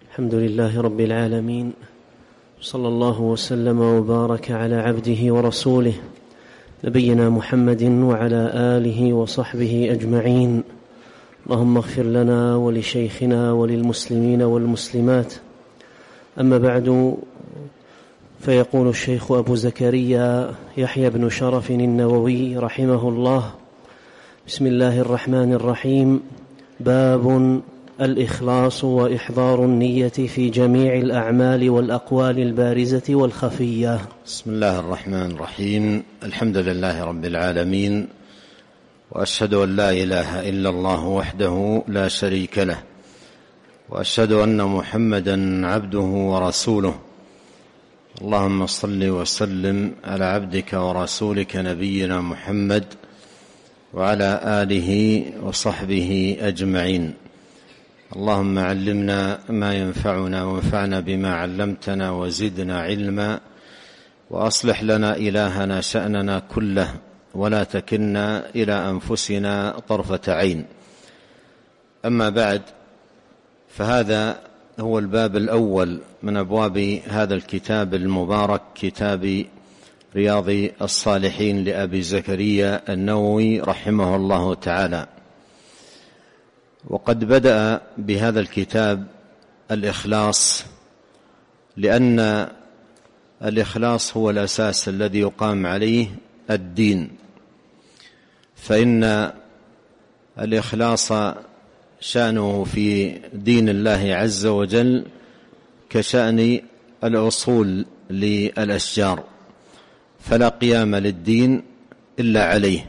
الحمد لله رب العالمين، صلى الله وسلم وبارك على عبده ورسوله نبينا محمد وعلى آله وصحبه أجمعين. اللهم اغفر لنا ولشيخنا وللمسلمين والمسلمات. أما بعد، فيقول الشيخ أبو زكريا يحيى بن شرف النووي رحمه الله: بسم الله الرحمن الرحيم. باب الإخلاص وإحضار النية في جميع الأعمال والأقوال البارزة والخفية. بسم الله الرحمن الرحيم. الحمد لله رب العالمين، وأشهد أن لا إله إلا الله وحده لا شريك له، وأشهد أن محمدا عبده ورسوله. اللهم صل وسلم على عبدك ورسولك نبينا محمد وعلى آله وصحبه أجمعين. اللهم علمنا ما ينفعنا وانفعنا بما علمتنا وزدنا علما، وأصلح لنا إلهنا شأننا كله، ولا تكلنا إلى أنفسنا طرفة عين. أما بعد، فهذا هو الباب الأول من أبواب هذا الكتاب المبارك، كتاب رياض الصالحين لأبي زكريا النووي رحمه الله تعالى. وقد بدأ بهذا الكتاب الإخلاص، لأن الإخلاص هو الأساس الذي يقام عليه الدين، فإن الإخلاص شأنه في دين الله عز وجل كشأن الأصول للأشجار، فلا قيام للدين إلا عليه.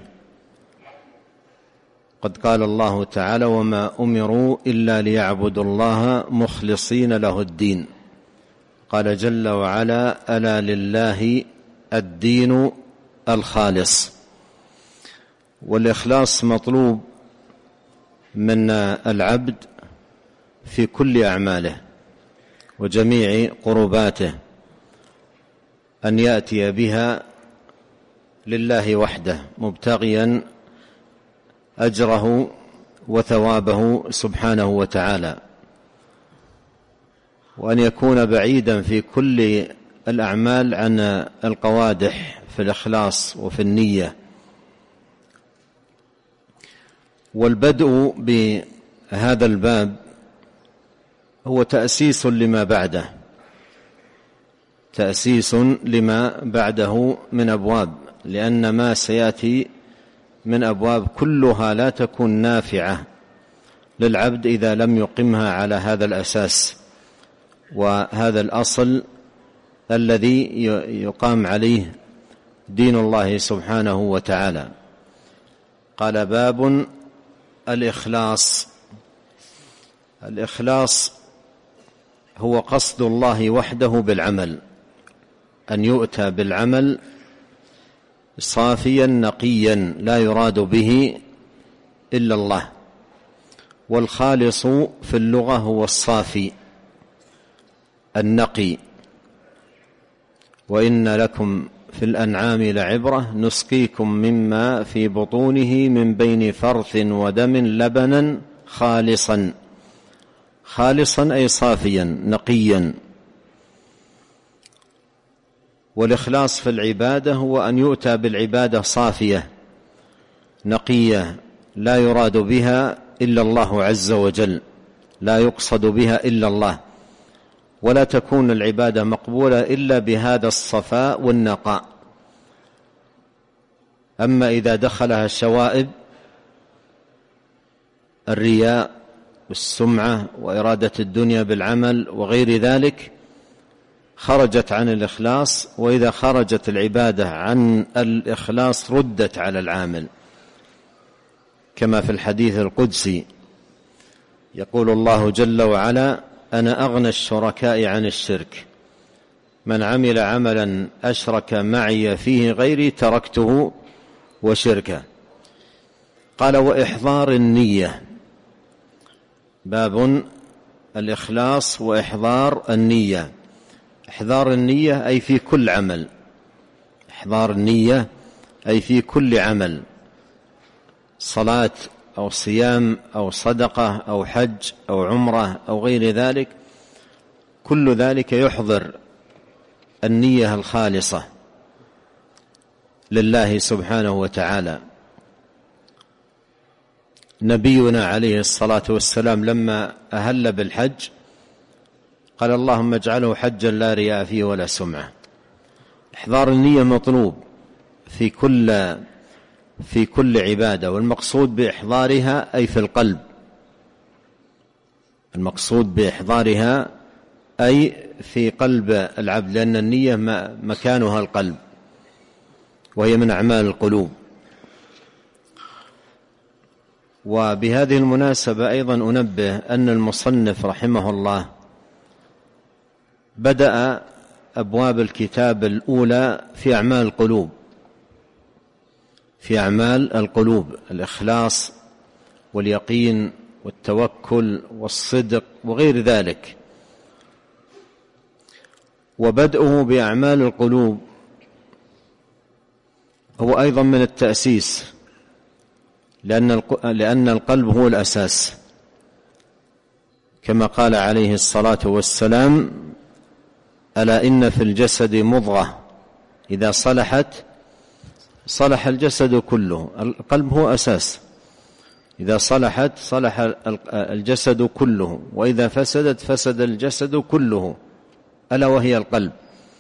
قد قال الله تعالى: وما أمروا إلا ليعبدوا الله مخلصين له الدين. قال جل وعلا: ألا لله الدين الخالص. والإخلاص مطلوب من العبد في كل أعماله وجميع قرباته، أن يأتي بها لله وحده مبتغيا أجره وثوابه سبحانه وتعالى، وأن يكون بعيدا في كل الأعمال عن القوادح في الإخلاص وفي النية. والبدء بهذا الباب هو تأسيس لما بعده، تأسيس لما بعده من أبواب، لأن ما سيأتي من أبواب كلها لا تكون نافعة للعبد إذا لم يقمها على هذا الأساس وهذا الأصل الذي يقام عليه دين الله سبحانه وتعالى. قال: باب الإخلاص. الإخلاص هو قصد الله وحده بالعمل، أن يؤتى بالعمل صافيا نقيا لا يراد به إلا الله. والخالص في اللغة هو الصافي النقي. وإن لكم في الأنعام لعبرة نسقيكم مما في بطونه من بين فرث ودم لبنا خالصا. خالصا أي صافيا نقيا. والإخلاص في العبادة هو أن يؤتى بالعبادة صافية نقية لا يراد بها إلا الله عز وجل، لا يقصد بها إلا الله، ولا تكون العبادة مقبولة إلا بهذا الصفاء والنقاء. أما إذا دخلها الشوائب، الرياء والسمعة وإرادة الدنيا بالعمل وغير ذلك، خرجت عن الإخلاص. وإذا خرجت العبادة عن الإخلاص ردت على العامل، كما في الحديث القدسي يقول الله جل وعلا: أنا أغنى الشركاء عن الشرك، من عمل عملا أشرك معي فيه غيري تركته وشركه. قال: وإحضار النية. باب الإخلاص وإحضار النية. إحضار النية أي في كل عمل، إحضار النية أي في كل عمل، صلاة أو صيام أو صدقة أو حج أو عمرة أو غير ذلك، كل ذلك يحضر النية الخالصة لله سبحانه وتعالى. نبينا عليه الصلاة والسلام لما أهل بالحج قال اللهم اجعله حجا لا رياء فيه ولا سمعة. إحضار النية مطلوب في كل عبادة، والمقصود بإحضارها أي في القلب، المقصود بإحضارها أي في قلب العبد، لأن النية مكانها القلب وهي من أعمال القلوب. وبهذه المناسبة أيضا أنبه أن المصنف رحمه الله بدأ أبواب الكتاب الأولى في أعمال القلوب، في أعمال القلوب، الإخلاص واليقين والتوكل والصدق وغير ذلك. وبدأه بأعمال القلوب هو أيضا من التأسيس، لأن القلب هو الأساس، كما قال عليه الصلاة والسلام ألا إن في الجسد مضغة إذا صلحت صلح الجسد كله. القلب هو أساس، إذا صلحت صلح الجسد كله، وإذا فسدت فسد الجسد كله، ألا وهي القلب.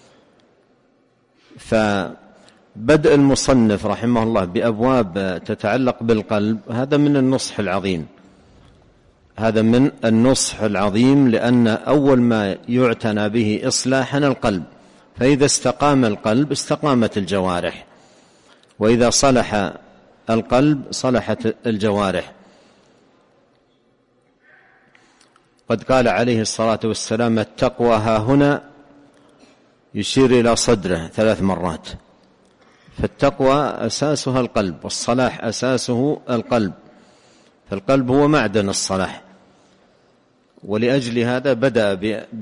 فبدء المصنف رحمه الله بأبواب تتعلق بالقلب هذا من النصح العظيم، هذا من النصح العظيم، لأن أول ما يعتنى به إصلاحا القلب، فإذا استقام القلب استقامت الجوارح، وإذا صلح القلب صلحت الجوارح. قد قال عليه الصلاة والسلام التقوى ها هنا، يشير إلى صدره 3 مرات. فالتقوى أساسها القلب، والصلاح أساسه القلب، فالقلب هو معدن الصلاح. ولأجل هذا بدأ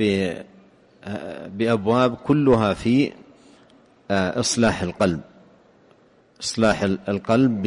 بأبواب كلها في إصلاح القلب، إصلاح القلب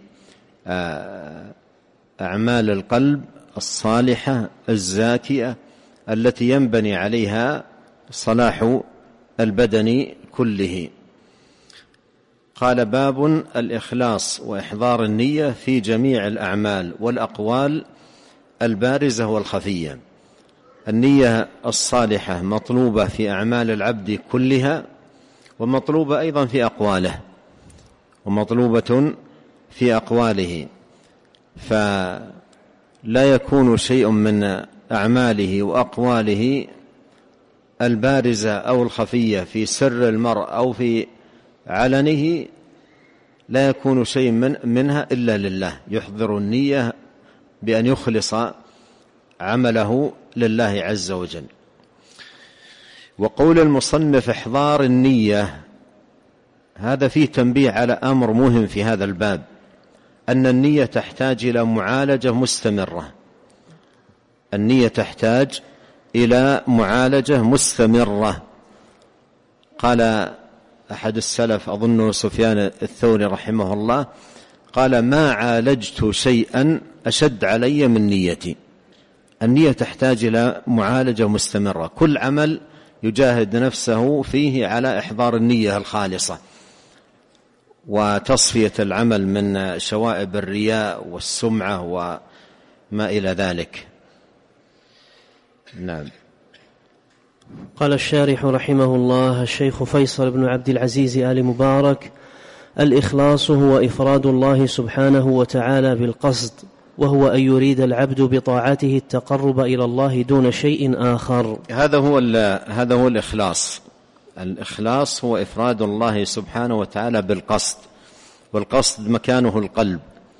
بأعمال القلب الصالحة الزاكية التي ينبني عليها صلاح البدن كله. قال باب الإخلاص وإحضار النية في جميع الأعمال والأقوال البارزة والخفية. النية الصالحة مطلوبة في أعمال العبد كلها، ومطلوبة أيضا في أقواله، ومطلوبة في أقواله، فلا يكون شيء من أعماله وأقواله البارزة أو الخفية في سر المرء أو في علنه، لا يكون شيء منها إلا لله. يحضر النية بأن يخلص عمله لله عز وجل. وقول المصنف إحضار النية هذا فيه تنبيه على أمر مهم في هذا الباب، أن النية تحتاج إلى معالجة مستمرة. النية تحتاج إلى معالجة مستمرة. قال أحد السلف أظن سفيان الثوري رحمه الله قال ما عالجت شيئا أشد علي من نيتي. النية تحتاج إلى معالجة مستمرة، كل عمل يجاهد نفسه فيه على إحضار النية الخالصة وتصفية العمل من شوائب الرياء والسمعة وما إلى ذلك. نعم. قال الشارح رحمه الله الشيخ فيصل بن عبد العزيز آل مبارك: الإخلاص هو إفراد الله سبحانه وتعالى بالقصد، وهو أن يريد العبد بطاعته التقرب إلى الله دون شيء آخر. هذا هو الإخلاص. الإخلاص هو إفراد الله سبحانه وتعالى بالقصد، والقصد مكانه القلب.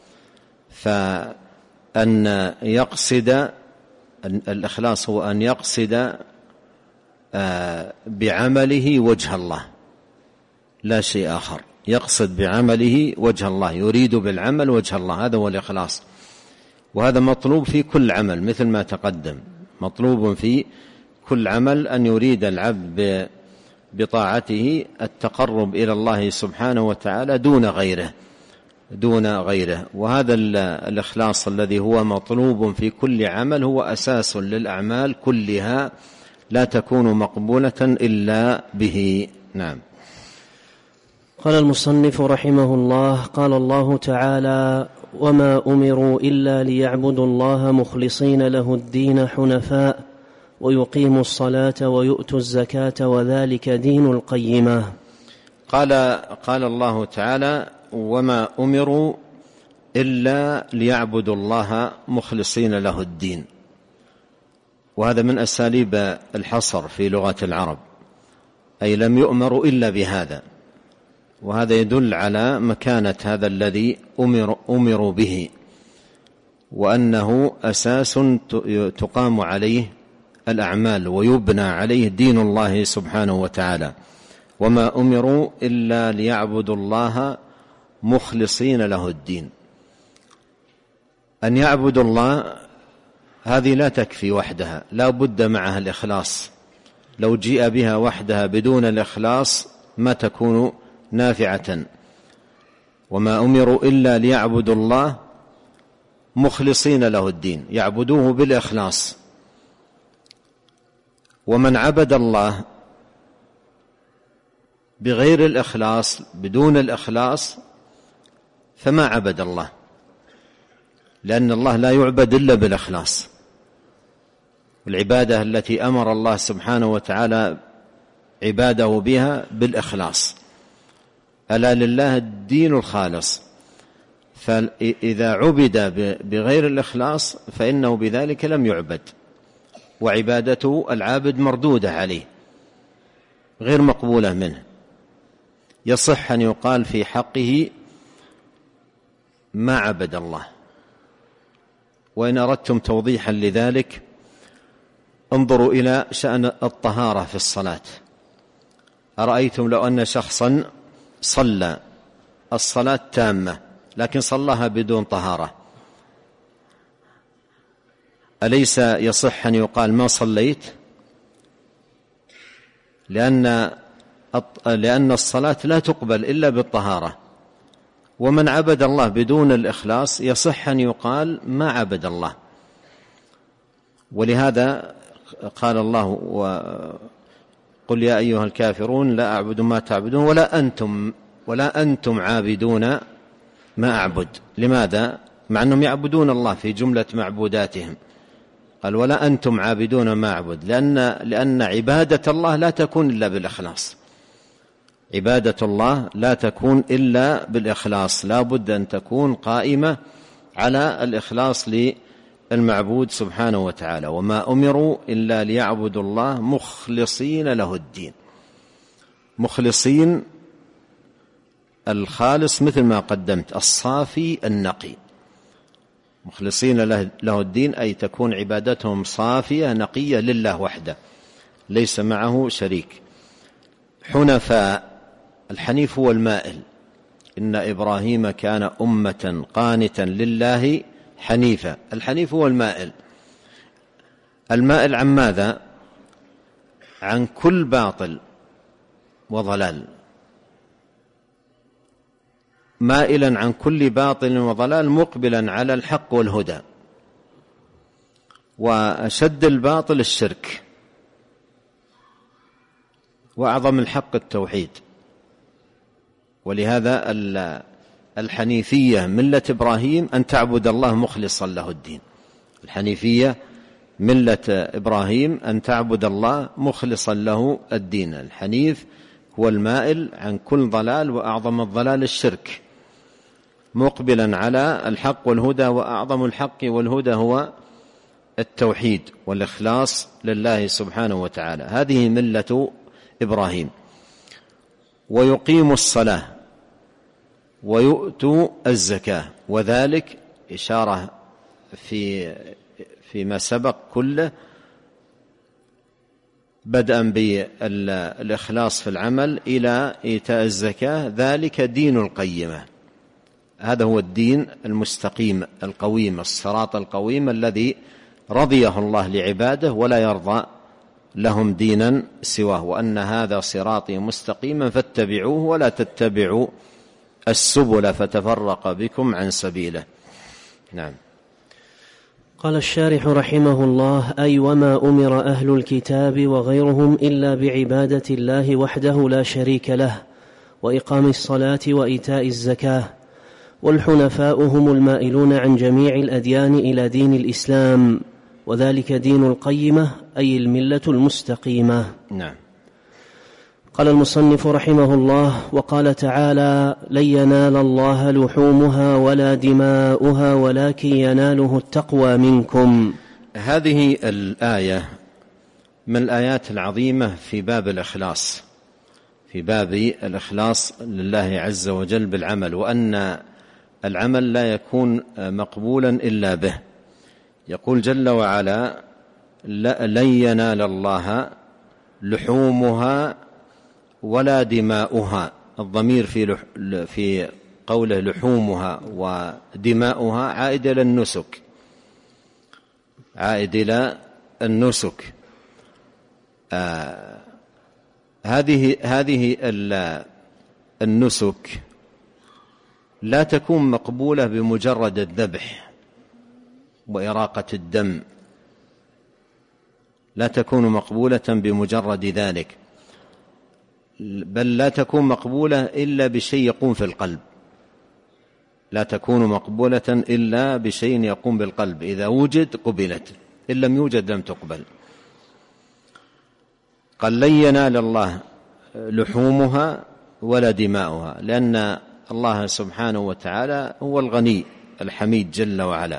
فأن يقصد، الإخلاص هو أن يقصد بعمله وجه الله لا شيء آخر، يقصد بعمله وجه الله، يريد بالعمل وجه الله، هذا هو الإخلاص. وهذا مطلوب في كل عمل مثل ما تقدم، مطلوب في كل عمل أن يريد العبد بطاعته التقرب إلى الله سبحانه وتعالى دون غيره. وهذا الإخلاص الذي هو مطلوب في كل عمل هو أساس للأعمال كلها، لا تكون مقبولة إلا به. نعم. قال المصنف رحمه الله: قال الله تعالى: وما أمروا إلا ليعبدوا الله مخلصين له الدين حنفاء ويقيموا الصلاة ويؤتوا الزكاة وذلك دين القيمة. قال الله تعالى: وما أمروا إلا ليعبدوا الله مخلصين له الدين. وهذا من أساليب الحصر في لغة العرب، أي لم يؤمروا إلا بهذا، وهذا يدل على مكانة هذا الذي أمروا به، وأنه أساس تقام عليه الأعمال ويبنى عليه دين الله سبحانه وتعالى. وما أمروا إلا ليعبدوا الله مخلصين له الدين. أن يعبدوا الله هذه لا تكفي وحدها، لا بد معها الإخلاص. لو جيء بها وحدها بدون الإخلاص ما تكون نافعة. وما أمروا إلا ليعبدوا الله مخلصين له الدين، يعبدوه بالإخلاص. ومن عبد الله بغير الإخلاص، بدون الإخلاص، فما عبد الله، لأن الله لا يعبد إلا بالإخلاص. والعبادة التي أمر الله سبحانه وتعالى عباده بها بالإخلاص. ألا لله الدين الخالص. فإذا عبد بغير الإخلاص فإنه بذلك لم يعبد، وعبادته العابد مردودة عليه غير مقبولة منه. يصح أن يقال في حقه ما عبد الله. وإن أردتم توضيحا لذلك انظروا إلى شأن الطهارة في الصلاة. أرأيتم لو أن شخصا صلى الصلاة تامة لكن صلاها بدون طهارة، أليس يصح أن يقال ما صليت؟ لأن الصلاة لا تقبل إلا بالطهارة. ومن عبد الله بدون الإخلاص يصح أن يقال ما عبد الله. ولهذا قال الله: قل يا أيها الكافرون لا أعبد ما تعبدون ولا أنتم عابدون ما أعبد. لماذا؟ مع أنهم يعبدون الله في جملة معبوداتهم. قال: ولا أنتم عابدون ما أعبد، لأن عبادة الله لا تكون إلا بالإخلاص. عبادة الله لا تكون إلا بالإخلاص، لا بد أن تكون قائمة على الإخلاص للمعبود سبحانه وتعالى. وما أمروا إلا ليعبدوا الله مخلصين له الدين. مخلصين، الخالص مثل ما قدمت، الصافي النقي. مخلصين له الدين أي تكون عبادتهم صافية نقية لله وحده، ليس معه شريك. حنفاء، الحنيف هو المائل. إن إبراهيم كان أمة قانتا لله حنيفا. الحنيف هو المائل. المائل عن ماذا؟ عن كل باطل وضلال، مائلا عن كل باطل وضلال، مقبلا على الحق والهدى. وأشد الباطل الشرك، وأعظم الحق التوحيد. ولهذا الحنيفية ملة إبراهيم أن تعبد الله مخلصا له الدين. الحنيفية ملة إبراهيم أن تعبد الله مخلصا له الدين. الحنيف هو المائل عن كل ضلال، وأعظم الضلال الشرك، مقبلا على الحق والهدى. وأعظم الحق والهدى هو التوحيد والإخلاص لله سبحانه وتعالى. هذه ملة إبراهيم. ويقيم الصلاة ويؤتوا الزكاة، وذلك إشارة فيما سبق كله، بدءا بالإخلاص في العمل إلى إيتاء الزكاة. ذلك دين القيمة. هذا هو الدين المستقيم القويم، الصراط القويم الذي رضيه الله لعباده ولا يرضى لهم دينا سواه. وأن هذا صراطي مستقيما فاتبعوه ولا تتبعوا السبل فتفرق بكم عن سبيله. نعم. قال الشارح رحمه الله: أي وما أمر أهل الكتاب وغيرهم إلا بعبادة الله وحده لا شريك له، وإقام الصلاة وإيتاء الزكاة، والحنفاء هم المائلون عن جميع الأديان إلى دين الإسلام، وذلك دين القيمة أي الملة المستقيمة. نعم. قال المصنف رحمه الله: وقال تعالى: لن ينال الله لحومها ولا دماؤها ولكن يناله التقوى منكم. هذه الآية من الآيات العظيمة في باب الإخلاص، في باب الإخلاص لله عز وجل بالعمل، وأن العمل لا يكون مقبولا إلا به. يقول جل وعلا: لن ينال الله لحومها ولا دماؤها. الضمير في قوله لحومها ودماؤها عائد إلى النسك، عائد إلى النسك. هذه النسك لا تكون مقبولة بمجرد الذبح وإراقة الدم، لا تكون مقبولة بمجرد ذلك، بل لا تكون مقبولة إلا بشيء يقوم في القلب، لا تكون مقبولة إلا بشيء يقوم بالقلب. إذا وجد قبلت، إن لم يوجد لم تقبل. قال: لن ينال الله لحومها ولا دماؤها، لأن الله سبحانه وتعالى هو الغني الحميد جل وعلا،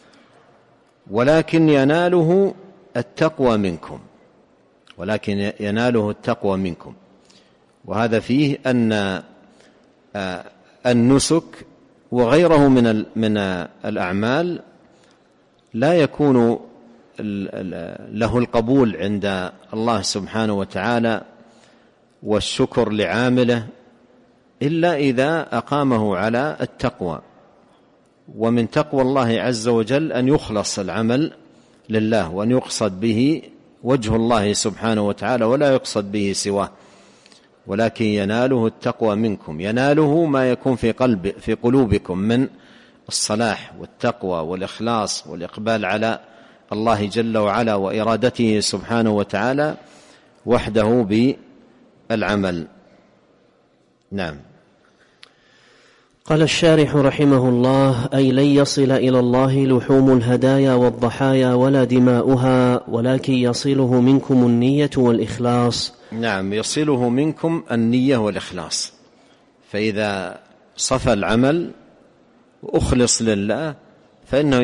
ولكن يناله التقوى منكم، ولكن يناله التقوى منكم. وهذا فيه أن النسك وغيره من الأعمال لا يكون له القبول عند الله سبحانه وتعالى والشكر لعامله إلا إذا أقامه على التقوى. ومن تقوى الله عز وجل أن يخلص العمل لله، وأن يقصد به وجه الله سبحانه وتعالى ولا يقصد به سواه. ولكن يناله التقوى منكم، يناله ما يكون في قلوبكم من الصلاح والتقوى والإخلاص والإقبال على الله جل وعلا وإرادته سبحانه وتعالى وحده بالعمل. نعم. قال الشارح رحمه الله: أي لن يصل إلى الله لحوم الهدايا والضحايا ولا دماؤها، ولكن يصله منكم النية والإخلاص. نعم، يصله منكم النية والإخلاص. فإذا صفى العمل وأخلص لله فإنه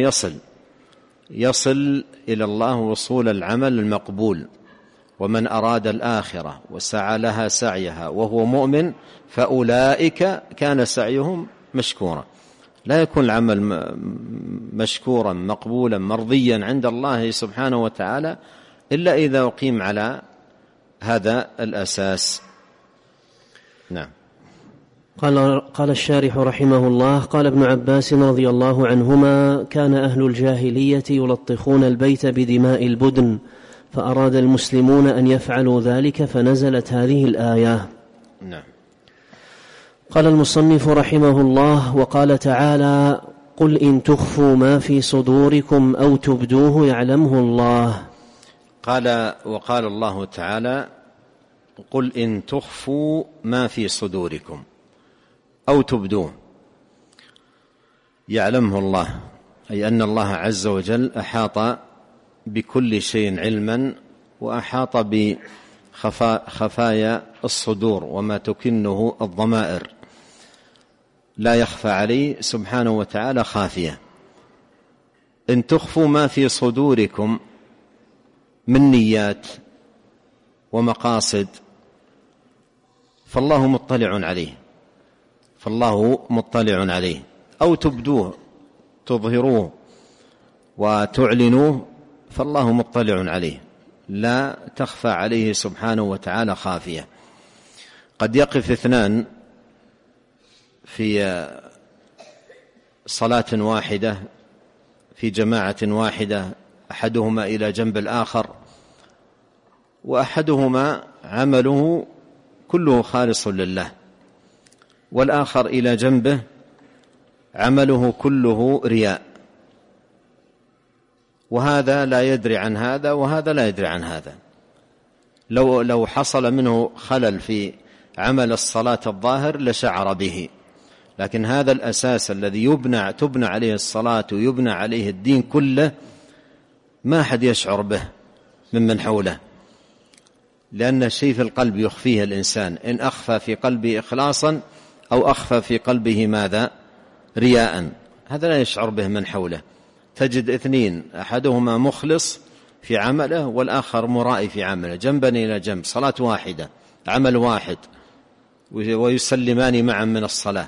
يصل إلى الله وصول العمل المقبول. ومن أراد الآخرة وسعى لها سعيها وهو مؤمن فأولئك كان سعيهم مشكورا. لا يكون العمل مشكورا مقبولا مرضيا عند الله سبحانه وتعالى إلا إذا أقيم على هذا الأساس. نعم. قال الشارح رحمه الله: قال ابن عباس رضي الله عنهما: كان أهل الجاهلية يلطخون البيت بدماء البدن، فأراد المسلمون أن يفعلوا ذلك فنزلت هذه الآية. نعم. قال المصنف رحمه الله: وقال تعالى: قل إن تخفوا ما في صدوركم أو تبدوه يعلمه الله. وقال الله تعالى: قل إن تخفوا ما في صدوركم أو تبدوه يعلمه الله، أي أن الله عز وجل أحاط بكل شيء علما، وأحاط بخفايا الصدور وما تكنه الضمائر، لا يخفى عليه سبحانه وتعالى خافية. إن تخفوا ما في صدوركم من نيات ومقاصد فالله مطلع عليه، أو تبدوه تظهروه وتعلنوه فالله مطلع عليه، لا تخفى عليه سبحانه وتعالى خافية. قد يقف اثنان في صلاة واحدة في جماعة واحدة، أحدهما إلى جنب الآخر، وأحدهما عمله كله خالص لله، والآخر إلى جنبه عمله كله رياء. وهذا لا يدري عن هذا وهذا لا يدري عن هذا. لو حصل منه خلل في عمل الصلاة الظاهر لشعر به، لكن هذا الأساس الذي تبنى عليه الصلاة ويبنى عليه الدين كله ما أحد يشعر به ممن حوله، لأن الشيء في القلب يخفيه الإنسان، إن أخفى في قلبه إخلاصا أو أخفى في قلبه ماذا؟ رياء، هذا لا يشعر به من حوله. تجد اثنين أحدهما مخلص في عمله والآخر مرائي في عمله، جنبا إلى جنب، صلاة واحدة، عمل واحد، ويسلمان معا من الصلاة،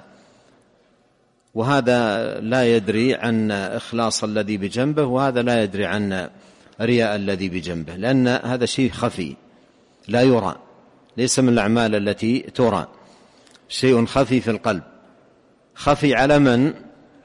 وهذا لا يدري عن إخلاص الذي بجنبه وهذا لا يدري عن رياء الذي بجنبه، لأن هذا شيء خفي لا يرى، ليس من الأعمال التي ترى، شيء خفي في القلب. خفي على من؟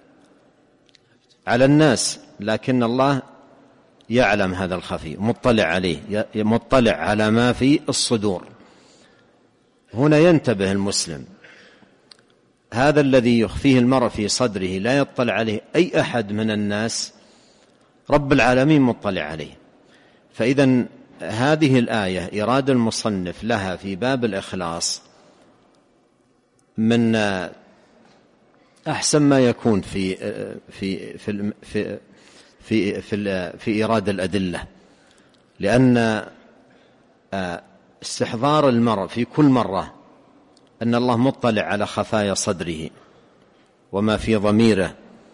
على الناس، لكن الله يعلم هذا الخفي، مطلع عليه، مطلع على ما في الصدور. هنا ينتبه المسلم، هذا الذي يخفيه المرء في صدره لا يطلع عليه أي أحد من الناس، رب العالمين مطلع عليه. فإذا هذه الآية إرادة المصنف لها في باب الإخلاص من أحسن ما يكون في في في في في في, في إيراد الأدلة، لأن استحضار المرء في كل مرة أن الله مطلع على خفايا صدره وما في ضميره،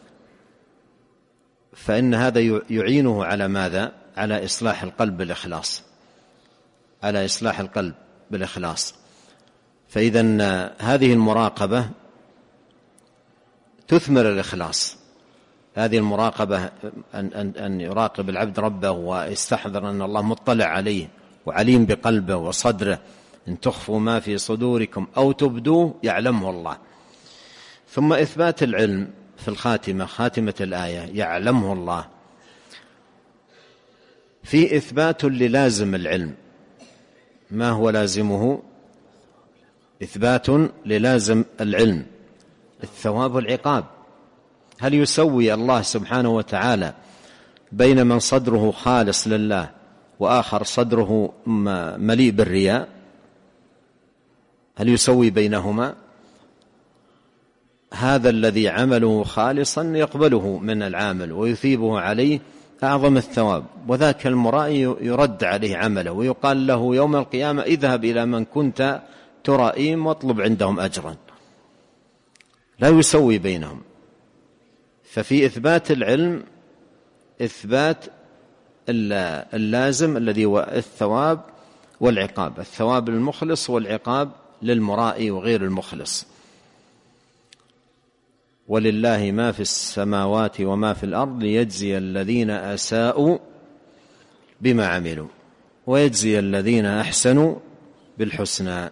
فإن هذا يعينه على ماذا؟ على إصلاح القلب بالإخلاص، على إصلاح القلب بالإخلاص. فإذا هذه المراقبة تثمر الإخلاص، هذه المراقبة أن يراقب العبد ربه ويستحضر أن الله مطلع عليه وعليم بقلبه وصدره، إن تخفوا ما في صدوركم أو تبدوه يعلمه الله. ثم إثبات العلم في الخاتمة، خاتمة الآية يعلمه الله، في إثبات للازم العلم. ما هو لازمه؟ إثبات للازم العلم، الثواب والعقاب. هل يسوي الله سبحانه وتعالى بين من صدره خالص لله وآخر صدره مليء بالرياء؟ هل يسوي بينهما؟ هذا الذي عمله خالصا يقبله من العامل ويثيبه عليه أعظم الثواب، وذاك المرائي يرد عليه عمله ويقال له يوم القيامة اذهب إلى من كنت ترائيم واطلب عندهم أجرا. لا يسوي بينهم. ففي إثبات العلم إثبات اللازم الذي هو الثواب والعقاب، الثواب للمخلص والعقاب للمرائي وغير المخلص. ولله ما في السماوات وما في الأرض ليجزي الذين أساءوا بما عملوا ويجزي الذين أحسنوا بالحسنى.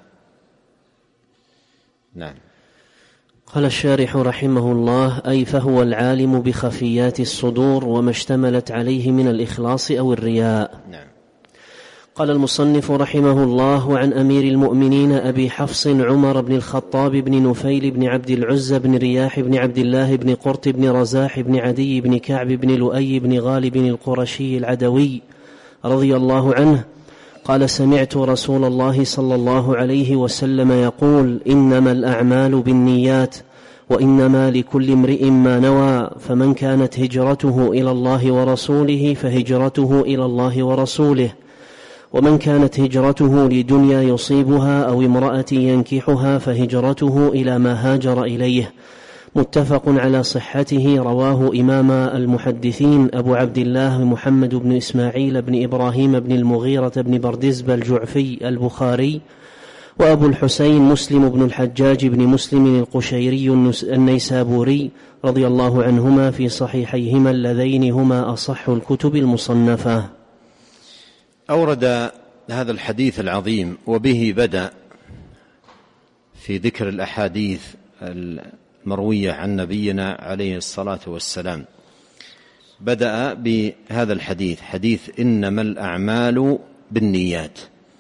نعم. قال الشارح رحمه الله: أي فهو العالم بخفيات الصدور وما اشتملت عليه من الإخلاص أو الرياء. نعم. قال المصنف رحمه الله: عن أمير المؤمنين أبي حفص عمر بن الخطاب بن نفيل بن عبد العزى بن رياح بن عبد الله بن قرط بن رزاح بن عدي بن كعب بن لؤي بن غالب القرشي العدوي رضي الله عنه قال: سمعت رسول الله صلى الله عليه وسلم يقول: إنما الأعمال بالنيات وإنما لكل امرئ ما نوى، فمن كانت هجرته إلى الله ورسوله فهجرته إلى الله ورسوله، ومن كانت هجرته لدنيا يصيبها أو امرأة ينكحها فهجرته إلى ما هاجر إليه. متفق على صحته. رواه إمام المحدثين أبو عبد الله محمد بن إسماعيل بن إبراهيم بن المغيرة بن بردزبة الجعفي البخاري، وأبو الحسين مسلم بن الحجاج بن مسلم القشيري النيسابوري رضي الله عنهما في صحيحيهما اللذين هما أصح الكتب المصنفة. أورد هذا الحديث العظيم وبه بدأ في ذكر الأحاديث المروية عن نبينا عليه الصلاة والسلام. بدأ بهذا الحديث، حديث إنما الأعمال بالنيات.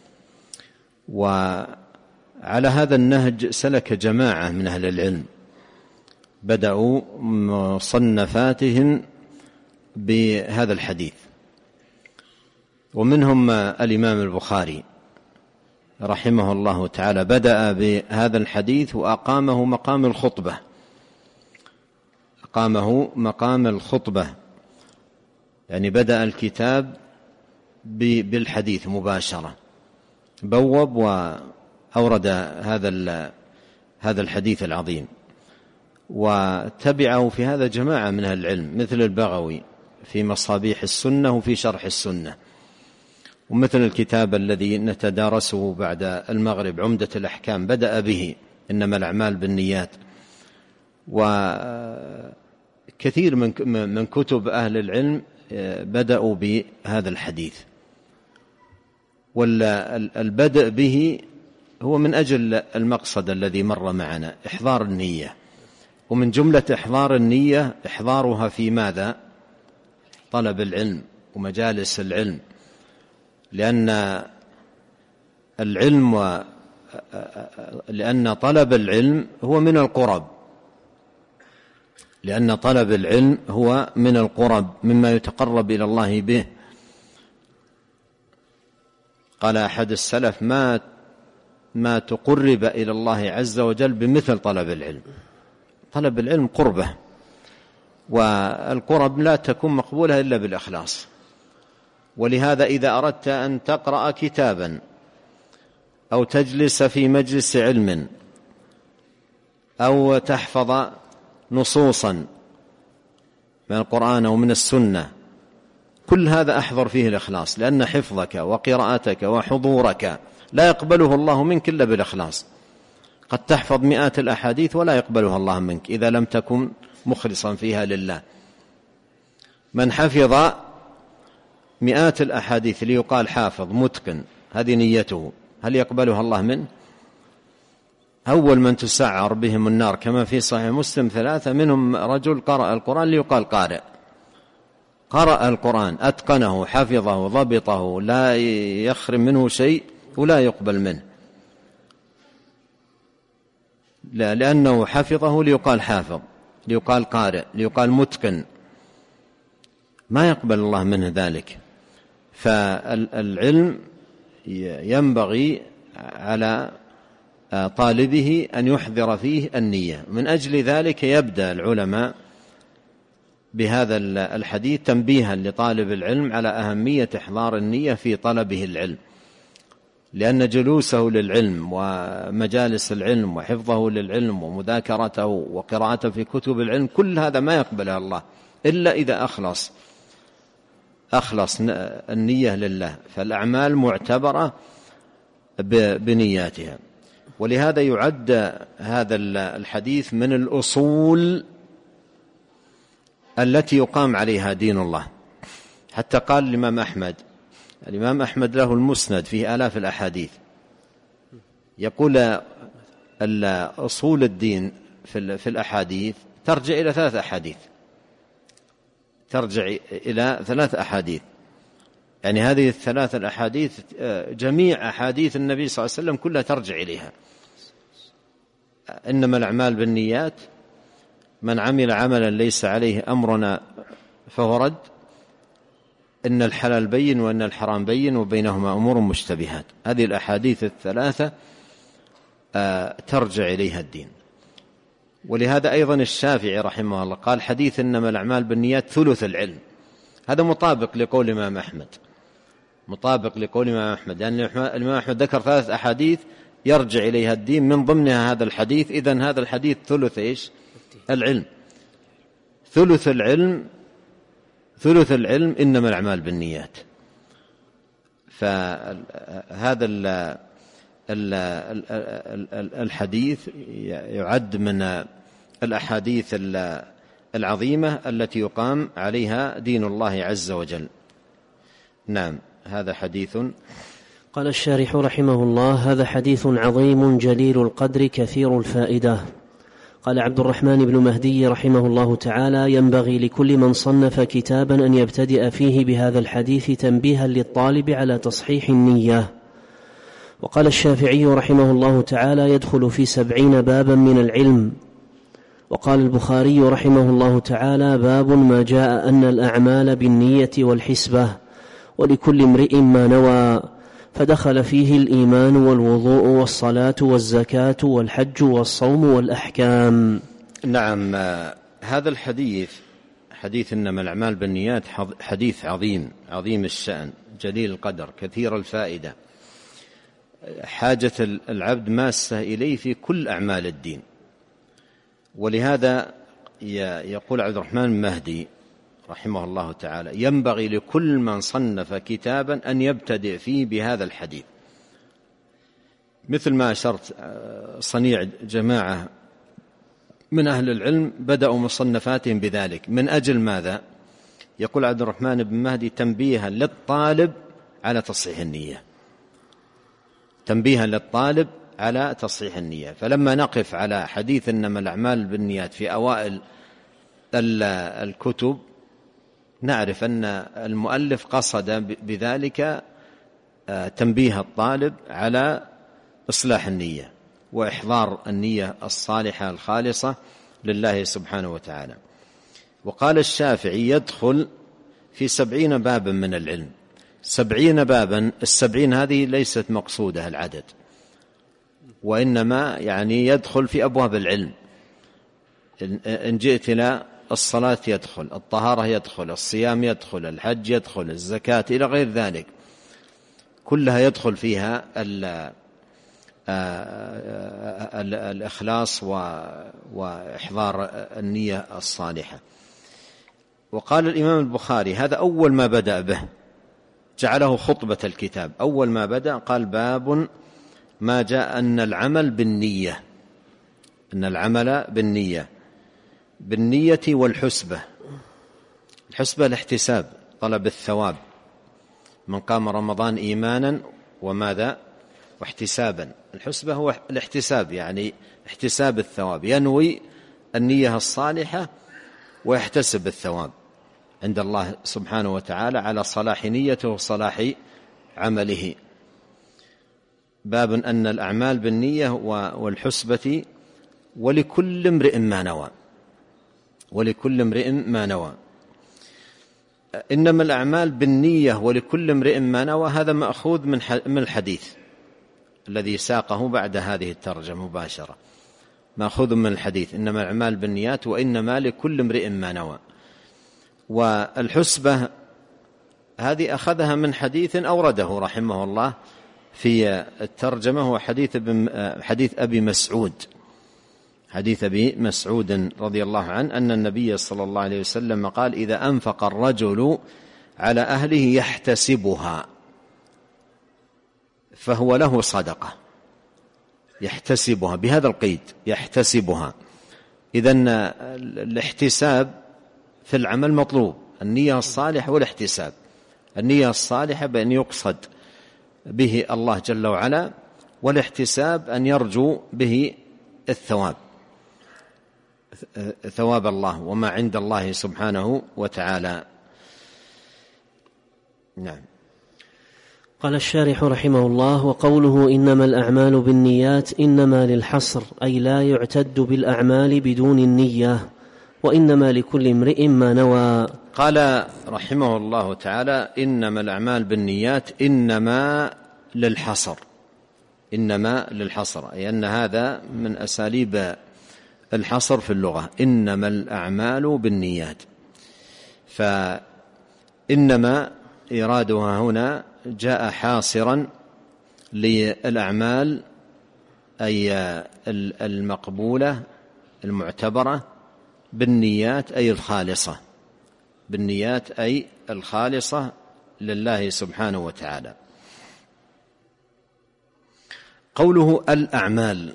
وعلى هذا النهج سلك جماعة من أهل العلم، بدأوا مصنفاتهم بهذا الحديث. ومنهم الإمام البخاري رحمه الله تعالى، بدأ بهذا الحديث وأقامه مقام الخطبة، أقامه مقام الخطبة، يعني بدأ الكتاب بالحديث مباشرة، بوب وأورد هذا الحديث العظيم. وتبعه في هذا جماعة من أهل العلم مثل البغوي في مصابيح السنة وفي شرح السنة، ومثل الكتاب الذي نتدارسه بعد المغرب عمدة الأحكام بدأ به إنما الأعمال بالنيات. وكثير من كتب أهل العلم بدأوا بهذا الحديث، والبدء به هو من أجل المقصد الذي مر معنا، إحضار النية. ومن جملة إحضار النية إحضارها في ماذا؟ طلب العلم ومجالس العلم، لأن طلب العلم هو من القرب، لأن طلب العلم هو من القرب مما يتقرب إلى الله به. قال أحد السلف: ما تقرب إلى الله عز وجل بمثل طلب العلم. طلب العلم قربة، والقرب لا تكون مقبولة إلا بالإخلاص. ولهذا إذا أردت أن تقرأ كتابا أو تجلس في مجلس علم أو تحفظ نصوصا من القرآن أو من السنة، كل هذا أحضر فيه الإخلاص، لأن حفظك وقراءتك وحضورك لا يقبله الله منك إلا بالإخلاص. قد تحفظ مئات الأحاديث ولا يقبلها الله منك إذا لم تكن مخلصا فيها لله. من حفظ مئات الأحاديث ليقال حافظ متقن، هذه نيته، هل يقبلها الله منه؟ أول من تسعر بهم النار كما في صحيح مسلم 3 منهم رجل قرأ القرآن ليقال قارئ، قرأ القرآن أتقنه حفظه ضبطه لا يخرم منه شيء ولا يقبل منه، لا، لأنه حفظه ليقال حافظ، ليقال قارئ، ليقال متقن، ما يقبل الله منه ذلك. فالعلم ينبغي على طالبه أن يحضر فيه النية. من أجل ذلك يبدأ العلماء بهذا الحديث تنبيها لطالب العلم على أهمية إحضار النية في طلبه العلم، لأن جلوسه للعلم ومجالس العلم وحفظه للعلم ومذاكرته وقراءته في كتب العلم كل هذا ما يقبله الله إلا إذا أخلص النية لله. فالأعمال معتبرة بنياتها. ولهذا يعد هذا الحديث من الأصول التي يقام عليها دين الله. حتى قال الإمام أحمد له المسند فيه آلاف الأحاديث، يقول أصول الدين في الأحاديث ترجع إلى 3 أحاديث، ترجع إلى 3 أحاديث، يعني هذه 3 الأحاديث جميع أحاديث النبي صلى الله عليه وسلم كلها ترجع إليها. إنما الأعمال بالنيات، من عمل عملا ليس عليه أمرنا فهو رد، إن الحلال بين وإن الحرام بين وبينهما أمور مشتبهات. هذه الأحاديث 3 ترجع إليها الدين. ولهذا أيضا الشافعي رحمه الله قال حديث إنما الأعمال بالنيات ثلث العلم. هذا مطابق لقول الإمام أحمد، مطابق لقول الإمام أحمد، لأن الإمام أحمد ذكر 3 أحاديث يرجع إليها الدين، من ضمنها هذا الحديث. إذن هذا الحديث ثلث إيش؟ العلم. ثلث العلم إنما الأعمال بالنيات. فهذا الحديث يعد من الأحاديث العظيمة التي يقام عليها دين الله عز وجل. نعم، هذا حديث. قال الشارح رحمه الله: هذا حديث عظيم جليل القدر كثير الفائدة. قال عبد الرحمن بن مهدي رحمه الله تعالى: ينبغي لكل من صنف كتابا أن يبتدئ فيه بهذا الحديث تنبيها للطالب على تصحيح النية. وقال الشافعي رحمه الله تعالى: يدخل في 70 بابا من العلم. وقال البخاري رحمه الله تعالى: باب ما جاء أن الأعمال بالنية والحسبة ولكل امرئ ما نوى، فدخل فيه الإيمان والوضوء والصلاة والزكاة والحج والصوم والأحكام. نعم، هذا الحديث، حديث إنما الأعمال بالنيات، حديث عظيم الشأن، جليل القدر، كثير الفائدة، حاجة العبد ماسة إليه في كل أعمال الدين. ولهذا يقول عبد الرحمن المهدي رحمه الله تعالى: ينبغي لكل من صنف كتابا أن يبتدئ فيه بهذا الحديث، مثل ما أشرت صنيع جماعة من أهل العلم بدأوا مصنفاتهم بذلك. من أجل ماذا؟ يقول عبد الرحمن بن مهدي: تنبيها للطالب على تصحيح النية، تنبيها للطالب على تصحيح النية. فلما نقف على حديث إنما الأعمال بالنيات في أوائل الكتب نعرف أن المؤلف قصد بذلك تنبيه الطالب على إصلاح النية وإحضار النية الصالحة الخالصة لله سبحانه وتعالى. وقال الشافعي: يدخل في 70 بابا من العلم. 70 بابا، 70 هذه ليست مقصودة العدد، وإنما يعني يدخل في أبواب العلم. إن جئت إلى الصلاة يدخل، الطهارة يدخل، الصيام يدخل، الحج يدخل، الزكاة إلى غير ذلك، كلها يدخل فيها الإخلاص وإحضار النية الصالحة. وقال الإمام البخاري: هذا أول ما بدأ به، جعله خطبة الكتاب. أول ما بدأ قال: باب ما جاء أن العمل بالنية، أن العمل بالنية والحسبة. الحسبة الاحتساب، طلب الثواب. من قام رمضان إيمانا وماذا؟ واحتسابا. الحسبة هو الاحتساب، يعني احتساب الثواب، ينوي النية الصالحة ويحتسب الثواب عند الله سبحانه وتعالى على صلاح نيته وصلاح عمله. باب أن الأعمال بالنية والحسبة ولكل امرئ ما نوى، ولكل امرئ ما نوى. إنما الأعمال بالنية ولكل امرئ ما نوى، هذا مأخوذ من الحديث الذي ساقه بعد هذه الترجمة مباشرة، مأخوذ من الحديث: إنما الأعمال بالنيات وإنما لكل امرئ ما نوى. والحسبة هذه أخذها من حديث أورده رحمه الله في الترجمة، هو حديث أبي مسعود، حديث أبي مسعود رضي الله عنه أن النبي صلى الله عليه وسلم قال: إذا أنفق الرجل على أهله يحتسبها فهو له صدقة. يحتسبها بهذا القيد، يحتسبها. إذن الاحتساب في العمل مطلوب، النية الصالحة والاحتساب. النية الصالحة بأن يقصد به الله جل وعلا، والاحتساب أن يرجو به الثواب، ثواب الله وما عند الله سبحانه وتعالى. نعم. قال الشارح رحمه الله: وقوله إنما الأعمال بالنيات إنما للحصر، أي لا يعتد بالأعمال بدون النية، وإنما لكل امرئ ما نوى. قال رحمه الله تعالى: إنما الأعمال بالنيات إنما للحصر، إنما للحصر، أي أن هذا من أساليب الحصر في اللغة، إنما الأعمال بالنيات. فإنما إرادها هنا جاء حاصرا للأعمال، أي المقبولة المعتبرة، بالنيات أي الخالصة، بالنيات أي الخالصة لله سبحانه وتعالى. قوله الأعمال،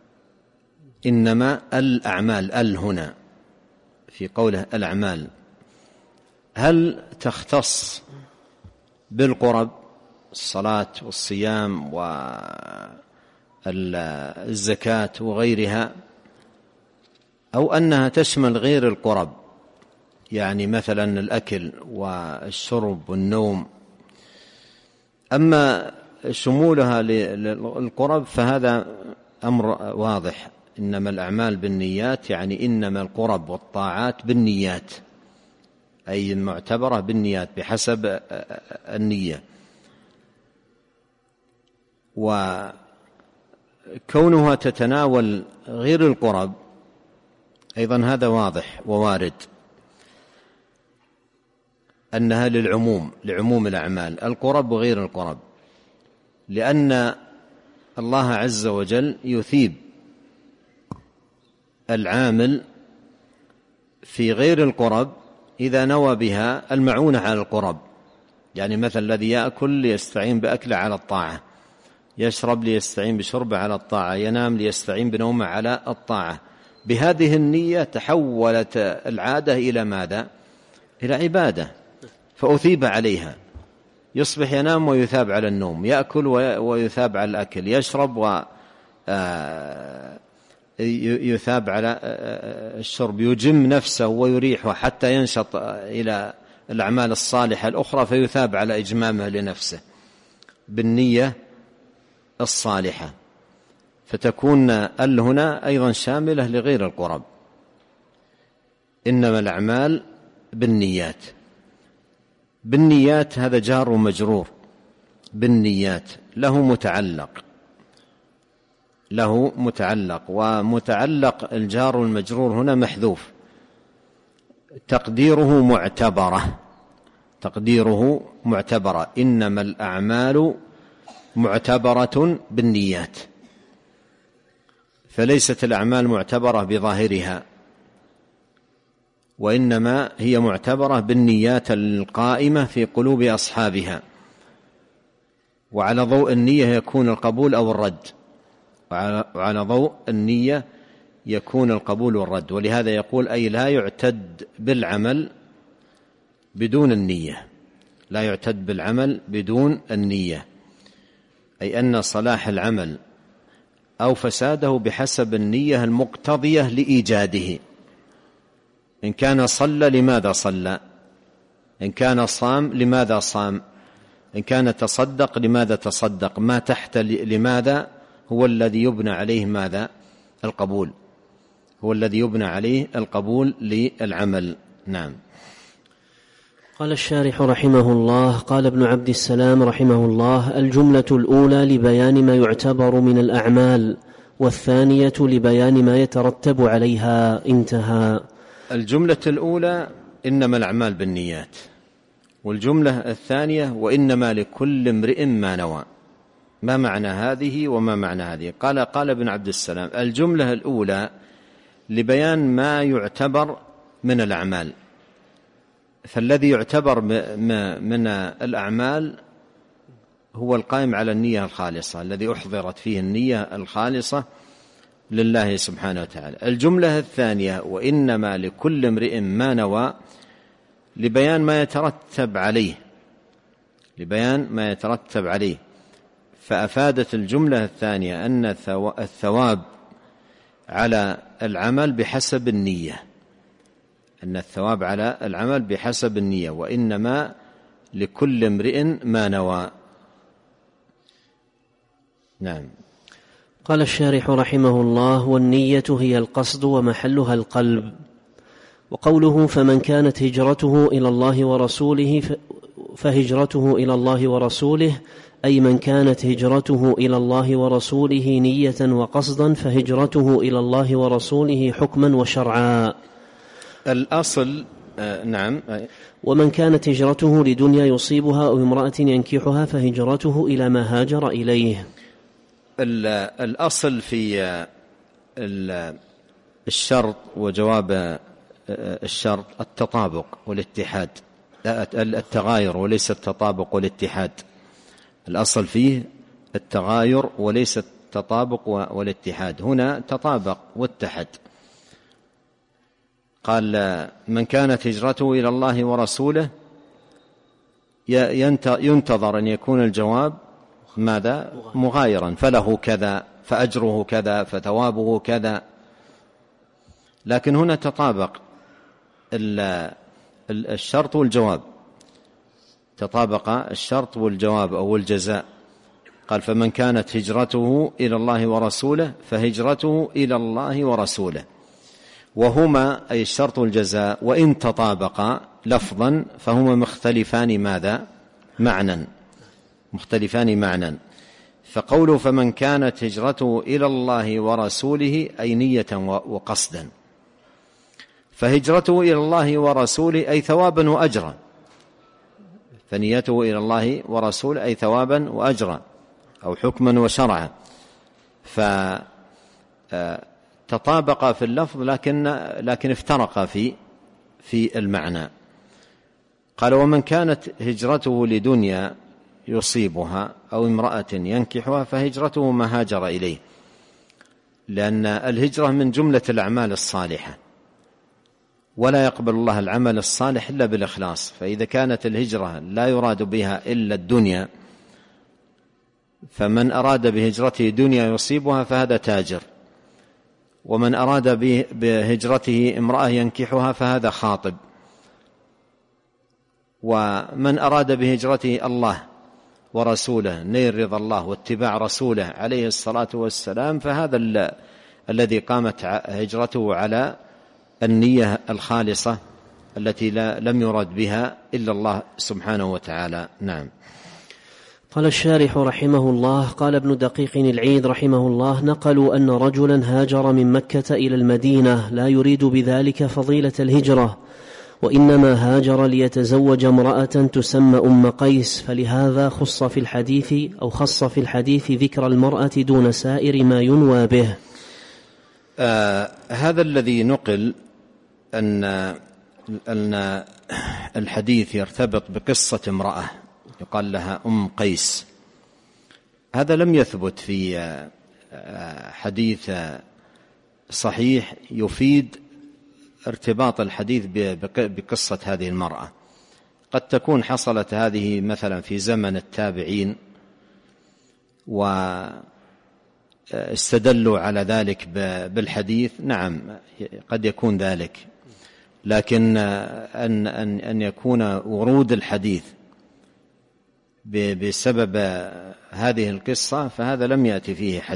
إنما الأعمال، هنا في قوله الأعمال، هل تختص بالقرب، الصلاة والصيام والزكاة وغيرها، أو أنها تشمل غير القرب، يعني مثلا الأكل والشرب والنوم؟ أما شمولها للقرب فهذا أمر واضح، إنما الأعمال بالنيات يعني إنما القرب والطاعات بالنيات، أي معتبرة بالنيات بحسب النية. وكونها تتناول غير القرب أيضا هذا واضح ووارد، أنها لعموم الأعمال، القرب وغير القرب، لأن الله عز وجل يثيب العامل في غير القرب إذا نوى بها المعونة على القرب. يعني مثل الذي يأكل ليستعين بأكله على الطاعة، يشرب ليستعين بشربه على الطاعة، ينام ليستعين بنومه على الطاعة. بهذه النية تحولت العادة إلى ماذا؟ إلى عبادة، فأثيب عليها، يصبح ينام ويثاب على النوم، يأكل ويثاب على الأكل، يشرب ويثاب على الشرب، يجم نفسه ويريحه حتى ينشط إلى الأعمال الصالحة الأخرى فيثاب على إجمامه لنفسه بالنية الصالحة. فتكون هنا أيضا شاملة لغير القرب. إنما الأعمال بالنيات هذا جار ومجرور بالنيات، له متعلق، ومتعلق الجار والمجرور هنا محذوف، تقديره معتبرة. إنما الأعمال معتبرة بالنيات، فليست الأعمال معتبرة بظاهرها، وإنما هي معتبرة بالنيات القائمة في قلوب أصحابها، وعلى ضوء النية يكون القبول أو الرد، وعلى ضوء النية يكون القبول والرد. ولهذا يقول أي لا يعتد بالعمل بدون النية، لا يعتد بالعمل بدون النية، أي أن صلاح العمل أو فساده بحسب النية المقتضية لإيجاده. إن كان صلى لماذا صلى، إن كان صام لماذا صام، إن كان تصدق لماذا تصدق، ما تحت لماذا هو الذي يبنى عليه ماذا؟ القبول، هو الذي يبنى عليه القبول للعمل. نعم. قال الشارح رحمه الله: قال ابن عبد السلام رحمه الله: الجملة الأولى لبيان ما يعتبر من الأعمال، والثانية لبيان ما يترتب عليها. انتهى. الجملة الأولى إنما الأعمال بالنيات، والجملة الثانية وإنما لكل امرئ ما نوى. ما معنى هذه وما معنى هذه؟ قال ابن عبد السلام: الجملة الأولى لبيان ما يعتبر من الأعمال، فالذي يعتبر من الأعمال هو القائم على النية الخالصة، الذي أحضرت فيه النية الخالصة لله سبحانه وتعالى. الجملة الثانية وإنما لكل امرئ ما نوى لبيان ما يترتب عليه، فأفادت الجملة الثانية أن الثواب على العمل بحسب النية، أن الثواب على العمل بحسب النية، وإنما لكل امرئ ما نوى. نعم. قال الشارح رحمه الله: والنية هي القصد ومحلها القلب. وقوله: فمن كانت هجرته إلى الله ورسوله فهجرته إلى الله ورسوله، أي من كانت هجرته إلى الله ورسوله نية وقصدا فهجرته إلى الله ورسوله حكما وشرعا. الأصل نعم. ومن كانت هجرته لدنيا يصيبها أو امرأة ينكحها فهجرته إلى ما هاجر إليه. الأصل في الشرط وجواب الشرط التطابق والاتحاد، التغاير وليس التطابق والاتحاد. الأصل فيه التغاير وليس التطابق والاتحاد. هنا تطابق واتحد. قال: من كانت هجرته إلى الله ورسوله، ينتظر أن يكون الجواب ماذا؟ مغايرا، فله كذا، فأجره كذا، فثوابه كذا. لكن هنا تطابق الشرط والجواب، تطابق الشرط والجواب أو الجزاء، قال فمن كانت هجرته إلى الله ورسوله فهجرته إلى الله ورسوله، وهما أي الشرط والجزاء وإن تطابقا لفظا فهما مختلفان ماذا؟ معنى، مختلفان معنى. فقوله فمن كانت هجرته إلى الله ورسوله أي نية وقصدا، فهجرته إلى الله ورسوله أي ثوابا وأجرا، فنيته إلى الله ورسوله أي ثوابا وأجرا أو حكما وشرعا، فتطابق في اللفظ لكن افترق في المعنى. قال ومن كانت هجرته لدنيا يصيبها أو امرأة ينكحها فهجرته ما هاجر إليه، لأن الهجرة من جملة الأعمال الصالحة، ولا يقبل الله العمل الصالح إلا بالإخلاص. فإذا كانت الهجرة لا يراد بها إلا الدنيا، فمن أراد بهجرته دنيا يصيبها فهذا تاجر، ومن أراد بهجرته امرأة ينكحها فهذا خاطب، ومن أراد بهجرته الله ورسوله نيل رضا الله واتباع رسوله عليه الصلاة والسلام فهذا الذي قامت هجرته على النية الخالصة التي لم يرد بها إلا الله سبحانه وتعالى. نعم. قال الشارح رحمه الله: قال ابن دقيق العيد رحمه الله: نقلوا أن رجلا هاجر من مكة إلى المدينة لا يريد بذلك فضيلة الهجرة، وإنما هاجر ليتزوج امرأة تسمى أم قيس، فلهذا خص في الحديث ذكر المرأة دون سائر ما ينوى به. هذا الذي نقل أن الحديث يرتبط بقصة امرأة يقال لها أم قيس، هذا لم يثبت في حديث صحيح يفيد ارتباط الحديث بقصة هذه المرأة. قد تكون حصلت هذه مثلا في زمن التابعين واستدلوا على ذلك بالحديث، نعم قد يكون ذلك، لكن أن يكون ورود الحديث بسبب هذه القصة فهذا لم يأتي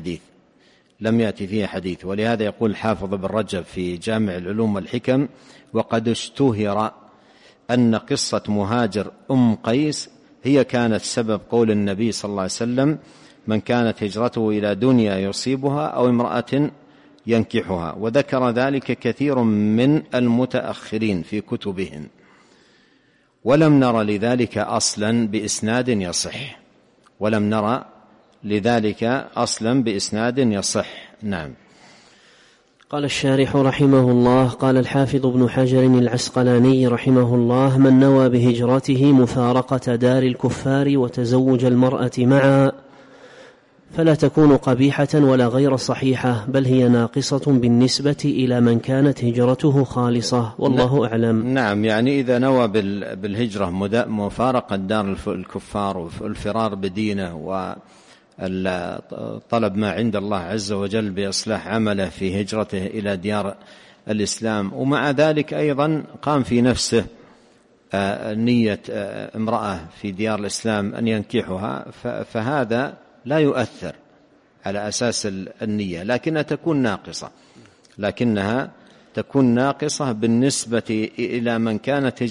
فيه حديث. ولهذا يقول الحافظ بن رجب في جامع العلوم والحكم: وقد اشتهر أن قصة مهاجر أم قيس هي كانت سبب قول النبي صلى الله عليه وسلم: من كانت هجرته إلى دنيا يصيبها أو امرأة ينكحها. وذكر ذلك كثير من المتأخرين في كتبهم، ولم نرى لذلك أصلا بإسناد يصح. نعم. قال الشارح رحمه الله: قال الحافظ ابن حجر العسقلاني رحمه الله: من نوى بهجرته مفارقة دار الكفار وتزوج المرأة معا فلا تكون قبيحة ولا غير صحيحة، بل هي ناقصة بالنسبة إلى من كانت هجرته خالصة، والله أعلم. نعم، يعني إذا نوى بالهجرة مفارقة دار الكفار والفرار بدينه وطلب ما عند الله عز وجل بإصلاح عمله في هجرته إلى ديار الإسلام، ومع ذلك أيضا قام في نفسه نية امرأة في ديار الإسلام أن ينكحها، فهذا لا يؤثر على أساس النية، لكنها تكون ناقصة بالنسبة إلى من كانت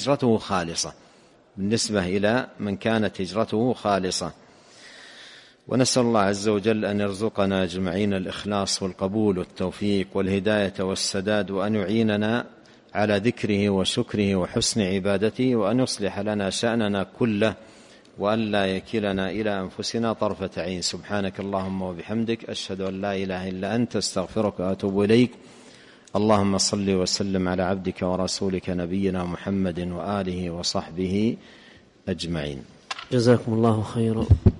هجرته خالصة. ونسأل الله عز وجل أن يرزقنا أجمعين الإخلاص والقبول والتوفيق والهداية والسداد، وأن يعيننا على ذكره وشكره وحسن عبادته، وأن يصلح لنا شأننا كله، وأن لا يكلنا إلى أنفسنا طرفة عين. سبحانك اللهم وبحمدك، أشهد أن لا إله إلا أنت، استغفرك وأتوب إليك. اللهم صل وسلم على عبدك ورسولك نبينا محمد وآله وصحبه أجمعين. جزاكم الله خيرا.